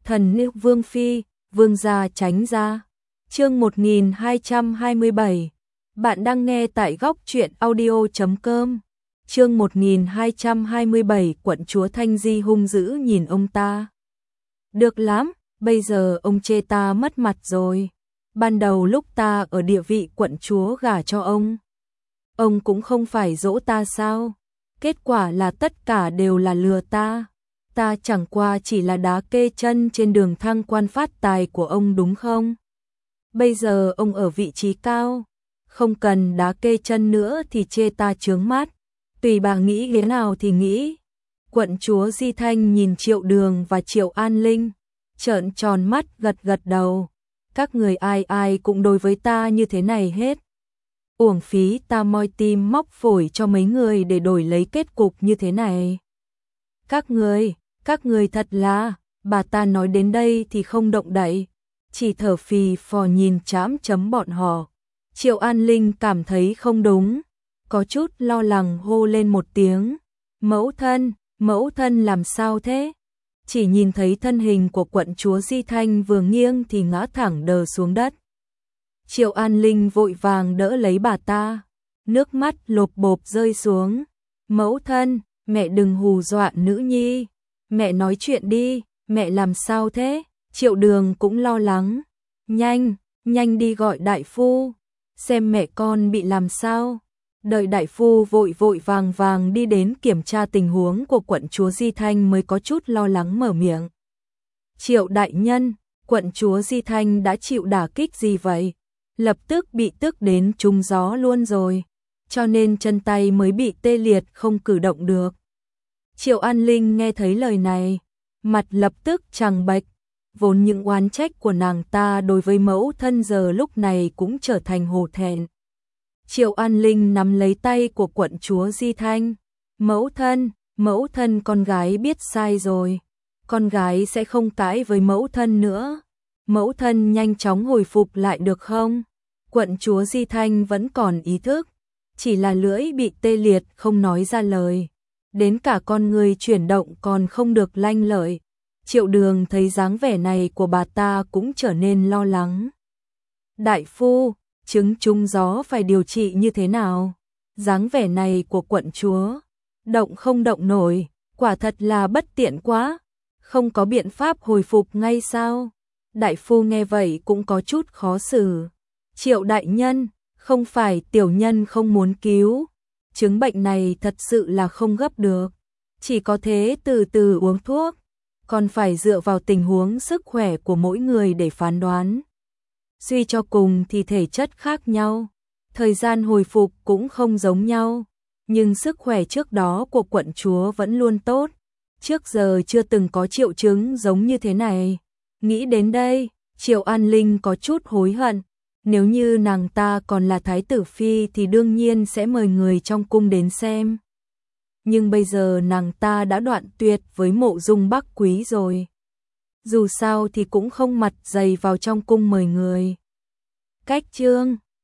Thần nữ Vương Phi, Vương gia tránh ra. Chương 1227. Bạn đang nghe tại góc truyện audio.com. Chương 1227. Quận chúa Thanh Di hung dữ nhìn ông ta. Được lắm, bây giờ ông chê ta mất mặt rồi. Ban đầu lúc ta ở địa vị quận chúa gả cho ông cũng không phải dỗ ta sao? Kết quả là tất cả đều là lừa ta. Ta chẳng qua chỉ là đá kê chân trên đường thăng quan phát tài của ông đúng không? Bây giờ ông ở vị trí cao, không cần đá kê chân nữa thì chê ta chướng mắt. Tùy bà nghĩ thế nào thì nghĩ. Quận chúa Di Thanh nhìn Triệu Đường và Triệu An Linh, trợn tròn mắt gật gật đầu. Các người ai ai cũng đối với ta như thế này hết. Uổng phí ta moi tim móc phổi cho mấy người để đổi lấy kết cục như thế này. Các người thật là, bà ta nói đến đây thì không động đậy, chỉ thở phì phò nhìn chám chấm bọn họ. Triệu An Linh cảm thấy không đúng, có chút lo lắng hô lên một tiếng. Mẫu thân làm sao thế? Chỉ nhìn thấy thân hình của quận chúa Di Thanh vừa nghiêng thì ngã thẳng đờ xuống đất. Triệu An Linh vội vàng đỡ lấy bà ta, nước mắt lộp bộp rơi xuống. Mẫu thân, mẹ đừng hù dọa nữ nhi. Mẹ nói chuyện đi, mẹ làm sao thế? Triệu Đường cũng lo lắng. Nhanh đi gọi đại phu, xem mẹ con bị làm sao. Đợi đại phu vội vàng đi đến kiểm tra tình huống của quận chúa Di Thanh mới có chút lo lắng mở miệng. Triệu đại nhân, quận chúa Di Thanh đã chịu đả kích gì vậy? Lập tức bị tức đến trúng gió luôn rồi, cho nên chân tay mới bị tê liệt không cử động được. Triệu An Linh nghe thấy lời này, mặt lập tức trắng bệch, vốn những oán trách của nàng ta đối với mẫu thân giờ lúc này cũng trở thành hổ thẹn. Triệu An Linh nắm lấy tay của quận chúa Di Thanh. Mẫu thân con gái biết sai rồi. Con gái sẽ không cãi với mẫu thân nữa. Mẫu thân nhanh chóng hồi phục lại được không? Quận chúa Di Thanh vẫn còn ý thức, chỉ là lưỡi bị tê liệt không nói ra lời. Đến cả con người chuyển động còn không được lanh lợi. Triệu Đường thấy dáng vẻ này của bà ta cũng trở nên lo lắng. Đại phu, chứng trúng gió phải điều trị như thế nào? Dáng vẻ này của quận chúa, động không động nổi, quả thật là bất tiện quá. Không có biện pháp hồi phục ngay sao? Đại phu nghe vậy cũng có chút khó xử. Triệu đại nhân, không phải tiểu nhân không muốn cứu. Chứng bệnh này thật sự là không gấp được. Chỉ có thế từ từ uống thuốc. Còn phải dựa vào tình huống sức khỏe của mỗi người để phán đoán. Suy cho cùng thì thể chất khác nhau, thời gian hồi phục cũng không giống nhau, nhưng sức khỏe trước đó của quận chúa vẫn luôn tốt, trước giờ chưa từng có triệu chứng giống như thế này. Nghĩ đến đây, Triệu An Linh có chút hối hận, nếu như nàng ta còn là thái tử phi thì đương nhiên sẽ mời người trong cung đến xem. Nhưng bây giờ nàng ta đã đoạn tuyệt với Mộ Dung Bắc Quý rồi. Dù sao thì cũng không mặt dày vào trong cung mời người. Cách chương